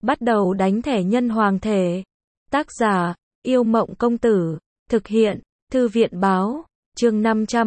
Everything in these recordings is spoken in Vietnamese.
bắt đầu đánh thẻ nhân hoàng thể. Tác giả, Yêu Mộng Công Tử. Thực hiện, Thư viện Báo. Chương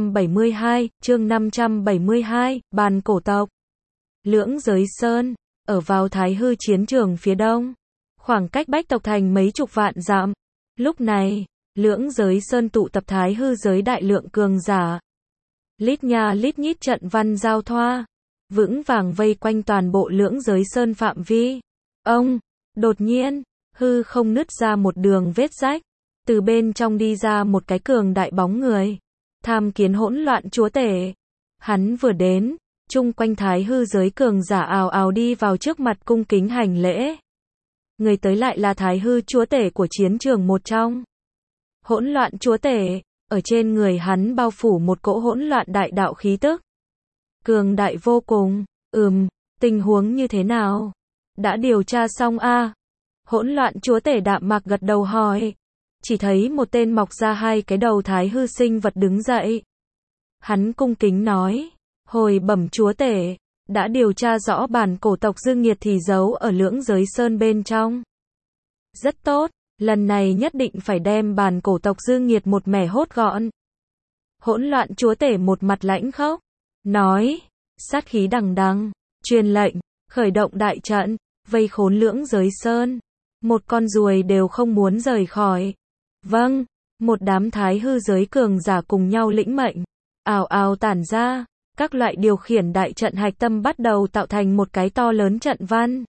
572, Bàn Cổ Tộc. Lưỡng Giới Sơn, ở vào Thái Hư chiến trường phía đông. Khoảng cách Bách Tộc Thành mấy chục vạn dặm. Lúc này, Lưỡng Giới Sơn tụ tập Thái Hư giới đại lượng cường giả. Lít nha lít nhít trận văn giao thoa, vững vàng vây quanh toàn bộ Lưỡng Giới Sơn phạm vi. Đột nhiên, hư không nứt ra một đường vết rách, từ bên trong đi ra một cái cường đại bóng người. Tham Kiến Hỗn Loạn Chúa Tể. Hắn vừa đến, chung quanh Thái Hư giới cường giả ào ào đi vào trước mặt cung kính hành lễ. Người tới lại là Thái Hư Chúa Tể của chiến trường một trong. Hỗn Loạn Chúa Tể, ở trên người hắn bao phủ một cỗ hỗn loạn đại đạo khí tức. Cường đại vô cùng. Tình huống như thế nào? Đã điều tra xong a? Hỗn Loạn Chúa Tể đạm mạc gật đầu hỏi. Chỉ thấy một tên mọc ra hai cái đầu Thái Hư sinh vật đứng dậy. Hắn cung kính nói, hồi bẩm Chúa Tể, đã điều tra rõ bản cổ tộc Dương Nghiệt thì giấu ở Lưỡng Giới Sơn bên trong. Rất tốt, lần này nhất định phải đem bản cổ tộc Dương Nghiệt một mẻ hốt gọn. Hỗn Loạn Chúa Tể một mặt lãnh khốc, nói, sát khí đằng đằng, truyền lệnh, khởi động đại trận, vây khốn Lưỡng Giới Sơn. Một con ruồi đều không muốn rời khỏi. Vâng, một đám Thái Hư giới cường giả cùng nhau lĩnh mệnh, ào ào tản ra, các loại điều khiển đại trận hạch tâm bắt đầu tạo thành một cái to lớn trận văn.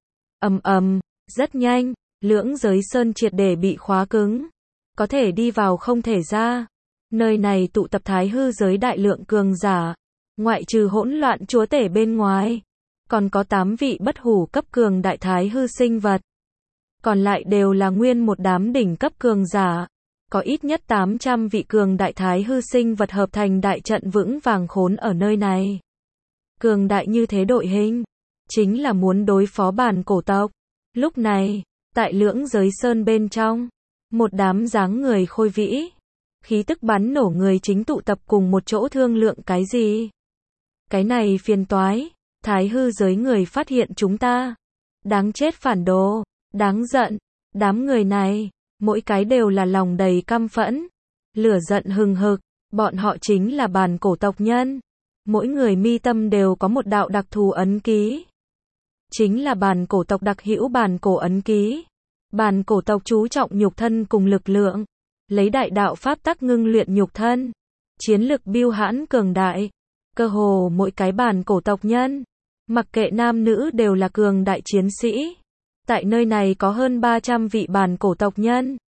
Rất nhanh, Lưỡng Giới Sơn triệt để bị khóa cứng, có thể đi vào không thể ra. Nơi này tụ tập Thái Hư giới đại lượng cường giả, ngoại trừ Hỗn Loạn Chúa Tể bên ngoài, còn có 8 vị bất hủ cấp cường đại Thái Hư sinh vật. Còn lại đều là nguyên một đám đỉnh cấp cường giả. Có ít nhất 800 vị cường đại Thái Hư sinh vật hợp thành đại trận vững vàng khốn ở nơi này. Cường đại như thế đội hình, chính là muốn đối phó bản cổ tộc. Lúc này, tại Lưỡng Giới Sơn bên trong, một đám dáng người khôi vĩ, khí tức bắn nổ người chính tụ tập cùng một chỗ thương lượng cái gì. Cái này phiền toái, Thái Hư giới người phát hiện chúng ta. Đáng chết phản đồ. Đáng giận, đám người này, mỗi cái đều là lòng đầy căm phẫn, lửa giận hừng hực, bọn họ chính là bản cổ tộc nhân. Mỗi người mi tâm đều có một đạo đặc thù ấn ký. Chính là bản cổ tộc đặc hữu bản cổ ấn ký. Bản cổ tộc chú trọng nhục thân cùng lực lượng, lấy đại đạo pháp tắc ngưng luyện nhục thân, chiến lực bưu hãn cường đại. Cơ hồ mỗi cái bản cổ tộc nhân, mặc kệ nam nữ đều là cường đại chiến sĩ. Tại nơi này có hơn 300 vị bản cổ tộc nhân.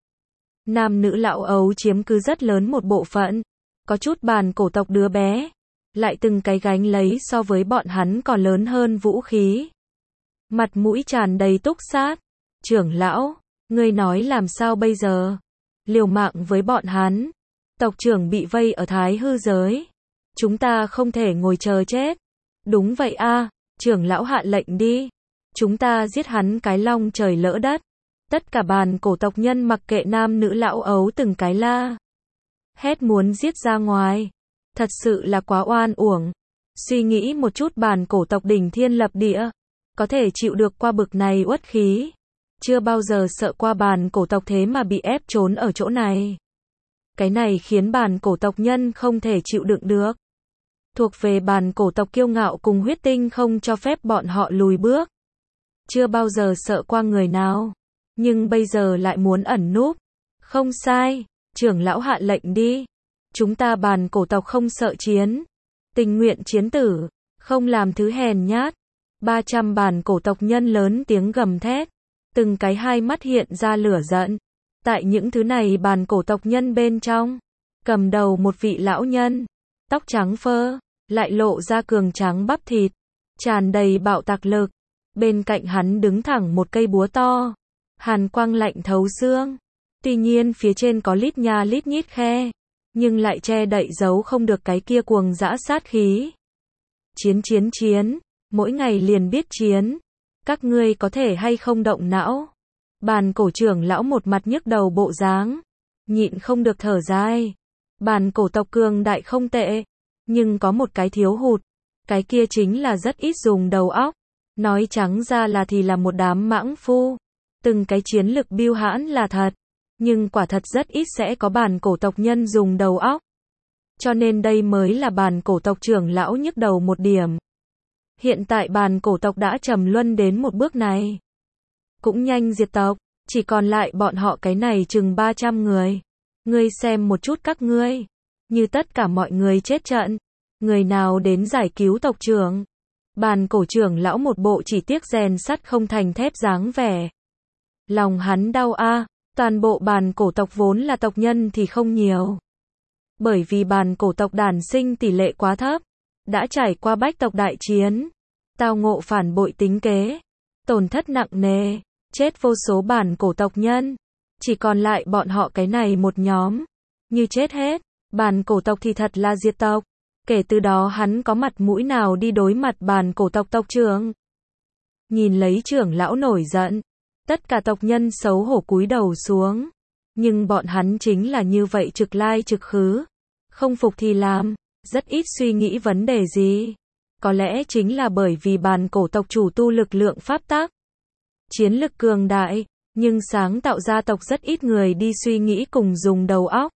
Nam nữ lão ấu chiếm cứ rất lớn một bộ phận. Có chút bản cổ tộc đứa bé, lại từng cái gánh lấy so với bọn hắn còn lớn hơn vũ khí. Mặt mũi tràn đầy túc sát. Trưởng lão, ngươi nói làm sao bây giờ? Liều mạng với bọn hắn. Tộc trưởng bị vây ở Thái Hư giới. Chúng ta không thể ngồi chờ chết. Đúng vậy a, trưởng lão hạ lệnh đi. Chúng ta giết hắn cái long trời lỡ đất. Tất cả bản cổ tộc nhân mặc kệ nam nữ lão ấu từng cái la hét muốn giết ra ngoài. Thật sự là quá oan uổng. Suy nghĩ một chút, bản cổ tộc đỉnh thiên lập địa, có thể chịu được qua bực này uất khí. Chưa bao giờ sợ qua bản cổ tộc thế mà bị ép trốn ở chỗ này. Cái này khiến bản cổ tộc nhân không thể chịu đựng được. Thuộc về bản cổ tộc kiêu ngạo cùng huyết tinh không cho phép bọn họ lùi bước. Chưa bao giờ sợ qua người nào, nhưng bây giờ lại muốn ẩn núp. Không sai, trưởng lão hạ lệnh đi. Chúng ta bản cổ tộc không sợ chiến, tình nguyện chiến tử, không làm thứ hèn nhát. 300 bản cổ tộc nhân lớn tiếng gầm thét, từng cái hai mắt hiện ra lửa giận. Tại những thứ này bản cổ tộc nhân bên trong, cầm đầu một vị lão nhân, tóc trắng phơ, lại lộ ra cường tráng bắp thịt, tràn đầy bạo tạc lực. Bên cạnh hắn đứng thẳng một cây búa to, hàn quang lạnh thấu xương. Tuy nhiên phía trên có lít nha lít nhít khe, nhưng lại che đậy giấu không được cái kia cuồng dã sát khí. Chiến, mỗi ngày liền biết chiến. Các ngươi có thể hay không động não? Bản cổ trưởng lão một mặt nhức đầu bộ dáng, nhịn không được thở dài. Bản cổ tộc cường đại không tệ, nhưng có một cái thiếu hụt, cái kia chính là rất ít dùng đầu óc. Nói trắng ra là thì là một đám mãng phu. Từng cái chiến lực bưu hãn là thật, nhưng quả thật rất ít sẽ có bản cổ tộc nhân dùng đầu óc. Cho nên đây mới là bản cổ tộc trưởng lão nhức đầu một điểm. Hiện tại bản cổ tộc đã trầm luân đến một bước này. Cũng nhanh diệt tộc, chỉ còn lại bọn họ cái này chừng 300 người. Ngươi xem một chút các ngươi. Như tất cả mọi người chết trận. Người nào đến giải cứu tộc trưởng? Bản cổ trưởng lão một bộ chỉ tiếc rèn sắt không thành thép dáng vẻ. Lòng hắn đau a, toàn bộ bản cổ tộc vốn là tộc nhân thì không nhiều. Bởi vì bản cổ tộc đản sinh tỷ lệ quá thấp, đã trải qua bách tộc đại chiến, tao ngộ phản bội tính kế, tổn thất nặng nề, chết vô số bản cổ tộc nhân, chỉ còn lại bọn họ cái này một nhóm, như chết hết, bản cổ tộc thì thật là diệt tộc. Kể từ đó hắn có mặt mũi nào đi đối mặt bản cổ tộc tộc trưởng. Nhìn lấy trưởng lão nổi giận, tất cả tộc nhân xấu hổ cúi đầu xuống. Nhưng bọn hắn chính là như vậy trực lai trực khứ. Không phục thì làm, rất ít suy nghĩ vấn đề gì. Có lẽ chính là bởi vì bản cổ tộc chủ tu lực lượng pháp tắc. Chiến lực cường đại, nhưng sáng tạo ra tộc rất ít người đi suy nghĩ cùng dùng đầu óc.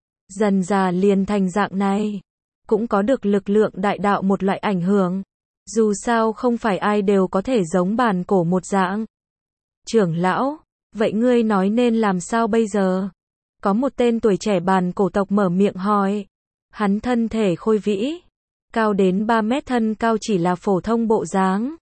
Dần dà liền thành dạng này. Cũng có được lực lượng đại đạo một loại ảnh hưởng. Dù sao không phải ai đều có thể giống bản cổ một dạng. Trưởng lão, vậy ngươi nói nên làm sao bây giờ? Có một tên tuổi trẻ bản cổ tộc mở miệng hỏi. Hắn thân thể khôi vĩ, cao đến 3 mét, thân cao chỉ là phổ thông bộ dáng.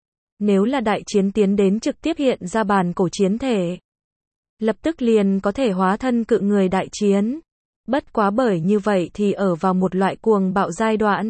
Nếu là đại chiến tiến đến trực tiếp hiện ra bản cổ chiến thể, lập tức liền có thể hóa thân cự người đại chiến. Bất quá bởi như vậy thì ở vào một loại cuồng bạo giai đoạn.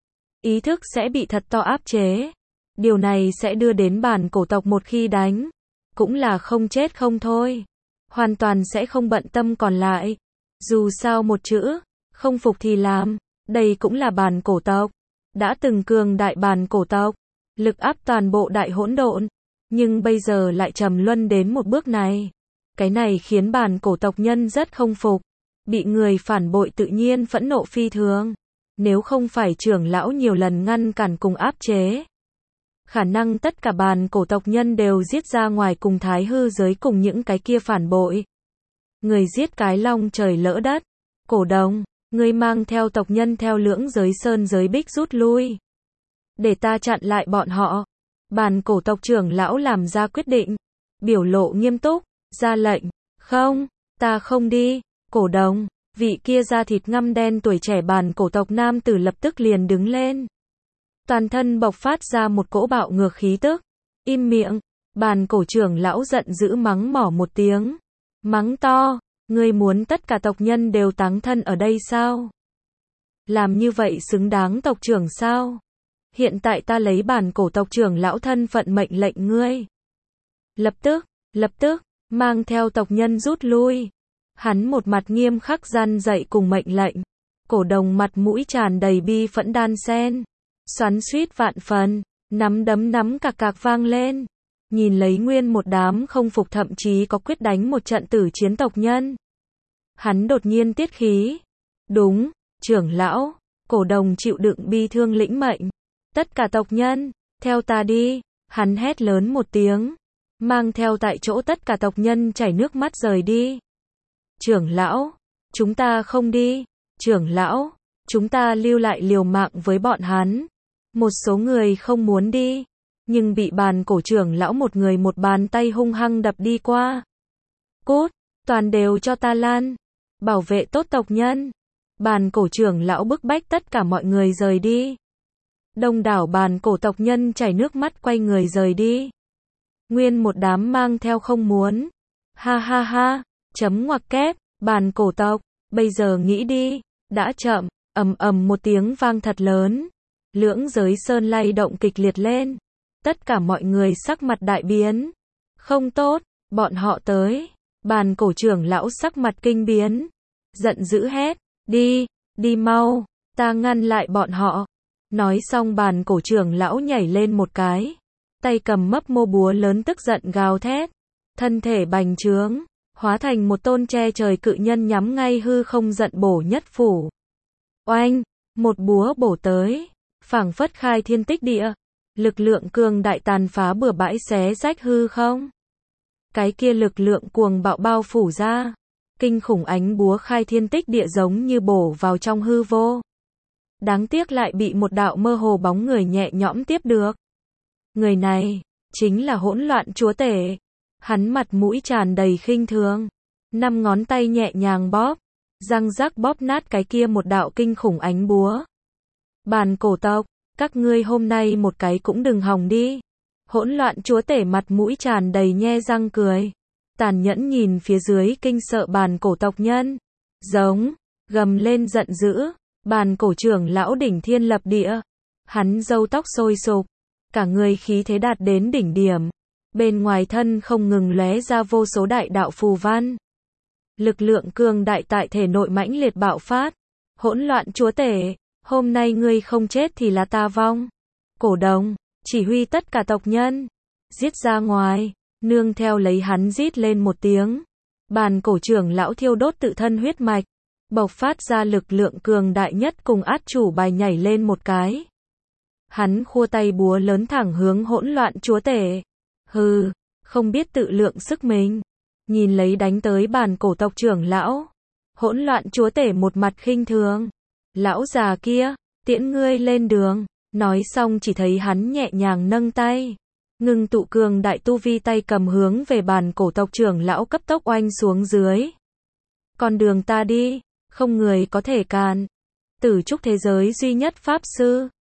Ý thức sẽ bị thật to áp chế. Điều này sẽ đưa đến bản cổ tộc một khi đánh, cũng là không chết không thôi. Hoàn toàn sẽ không bận tâm còn lại. Dù sao một chữ, không phục thì làm. Đây cũng là bản cổ tộc. Đã từng cường đại bản cổ tộc. Lực áp toàn bộ đại hỗn độn. Nhưng bây giờ lại trầm luân đến một bước này. Cái này khiến bản cổ tộc nhân rất không phục. Bị người phản bội tự nhiên phẫn nộ phi thường. Nếu không phải trưởng lão nhiều lần ngăn cản cùng áp chế, khả năng tất cả bản cổ tộc nhân đều giết ra ngoài cùng thái hư giới cùng những cái kia phản bội. Người giết cái long trời lỡ đất. Cổ đồng, ngươi mang theo tộc nhân theo lưỡng giới sơn giới bích rút lui. Để ta chặn lại bọn họ. Bản cổ tộc trưởng lão làm ra quyết định. Biểu lộ nghiêm túc, ra lệnh. Không, ta không đi. Cổ đồng, vị kia da thịt ngăm đen tuổi trẻ bản cổ tộc nam tử lập tức liền đứng lên. Toàn thân bộc phát ra một cỗ bạo ngược khí tức. Im miệng, bản cổ trưởng lão giận dữ mắng mỏ một tiếng. Mắng to, ngươi muốn tất cả tộc nhân đều táng thân ở đây sao? Làm như vậy xứng đáng tộc trưởng sao? Hiện tại ta lấy bản cổ tộc trưởng lão thân phận mệnh lệnh ngươi. Lập tức, mang theo tộc nhân rút lui. Hắn một mặt nghiêm khắc gian dạy cùng mệnh lệnh. Cổ đồng mặt mũi tràn đầy bi phẫn đan sen. Xoắn xuýt vạn phần, nắm đấm nắm cạc cạc vang lên. Nhìn lấy nguyên một đám không phục thậm chí có quyết đánh một trận tử chiến tộc nhân. Hắn đột nhiên tiết khí. Đúng, trưởng lão, cổ đồng chịu đựng bi thương lĩnh mệnh. Tất cả tộc nhân, theo ta đi. Hắn hét lớn một tiếng. Mang theo tại chỗ tất cả tộc nhân chảy nước mắt rời đi. Trưởng lão, chúng ta không đi. Trưởng lão, chúng ta lưu lại liều mạng với bọn hắn. Một số người không muốn đi, nhưng bị bản cổ trưởng lão một người một bàn tay hung hăng đập đi qua. Cút, toàn đều cho ta lan. Bảo vệ tốt tộc nhân. Bản cổ trưởng lão bức bách tất cả mọi người rời đi. Đông đảo bản cổ tộc nhân chảy nước mắt quay người rời đi. Nguyên một đám mang theo không muốn. Ha ha ha, chấm ngoặc kép, bản cổ tộc, bây giờ nghĩ đi, đã chậm, ầm ầm một tiếng vang thật lớn. Lưỡng giới sơn lay động kịch liệt lên. Tất cả mọi người sắc mặt đại biến. Không tốt, bọn họ tới. Bản cổ trưởng lão sắc mặt kinh biến. Giận dữ hét, đi mau, ta ngăn lại bọn họ. Nói xong bản cổ trưởng lão nhảy lên một cái. Tay cầm mấp mô búa lớn tức giận gào thét. Thân thể bành trướng, hóa thành một tôn che trời cự nhân nhắm ngay hư không giận bổ nhất phủ. Oanh, một búa bổ tới. Phảng phất khai thiên tích địa. Lực lượng cường đại tàn phá bừa bãi xé rách hư không. Cái kia lực lượng cuồng bạo bao phủ ra. Kinh khủng ánh búa khai thiên tích địa giống như bổ vào trong hư vô. Đáng tiếc lại bị một đạo mơ hồ bóng người nhẹ nhõm tiếp được. Người này, chính là hỗn loạn chúa tể. Hắn mặt mũi tràn đầy khinh thường. 5 ngón tay nhẹ nhàng bóp. Răng rắc bóp nát cái kia một đạo kinh khủng ánh búa. Bàn cổ tộc, các ngươi hôm nay một cái cũng đừng hòng đi. Hỗn loạn chúa tể mặt mũi tràn đầy nhe răng cười. Tàn nhẫn nhìn phía dưới kinh sợ bàn cổ tộc nhân. Giống, gầm lên giận dữ. Bàn cổ trưởng lão đỉnh thiên lập địa. Hắn râu tóc sôi sục. Cả người khí thế đạt đến đỉnh điểm. Bên ngoài thân không ngừng lóe ra vô số đại đạo phù văn. Lực lượng cường đại tại thể nội mãnh liệt bạo phát. Hỗn loạn chúa tể, hôm nay ngươi không chết thì là ta vong. Cổ đồng, chỉ huy tất cả tộc nhân. Giết ra ngoài, nương theo lấy hắn rít lên một tiếng. Bàn cổ trưởng lão thiêu đốt tự thân huyết mạch. Bộc phát ra lực lượng cường đại nhất cùng át chủ bài nhảy lên một cái. Hắn khua tay búa lớn thẳng hướng hỗn loạn chúa tể. Hừ, không biết tự lượng sức mình. Nhìn lấy đánh tới bàn cổ tộc trưởng lão. Hỗn loạn chúa tể một mặt khinh thường. Lão già kia, tiễn ngươi lên đường. Nói xong chỉ thấy hắn nhẹ nhàng nâng tay. Ngưng tụ cường đại tu vi tay cầm hướng về bàn cổ tộc trưởng lão cấp tốc oanh xuống dưới. Con đường ta đi, không người có thể cản. Tử trúc thế giới duy nhất pháp sư.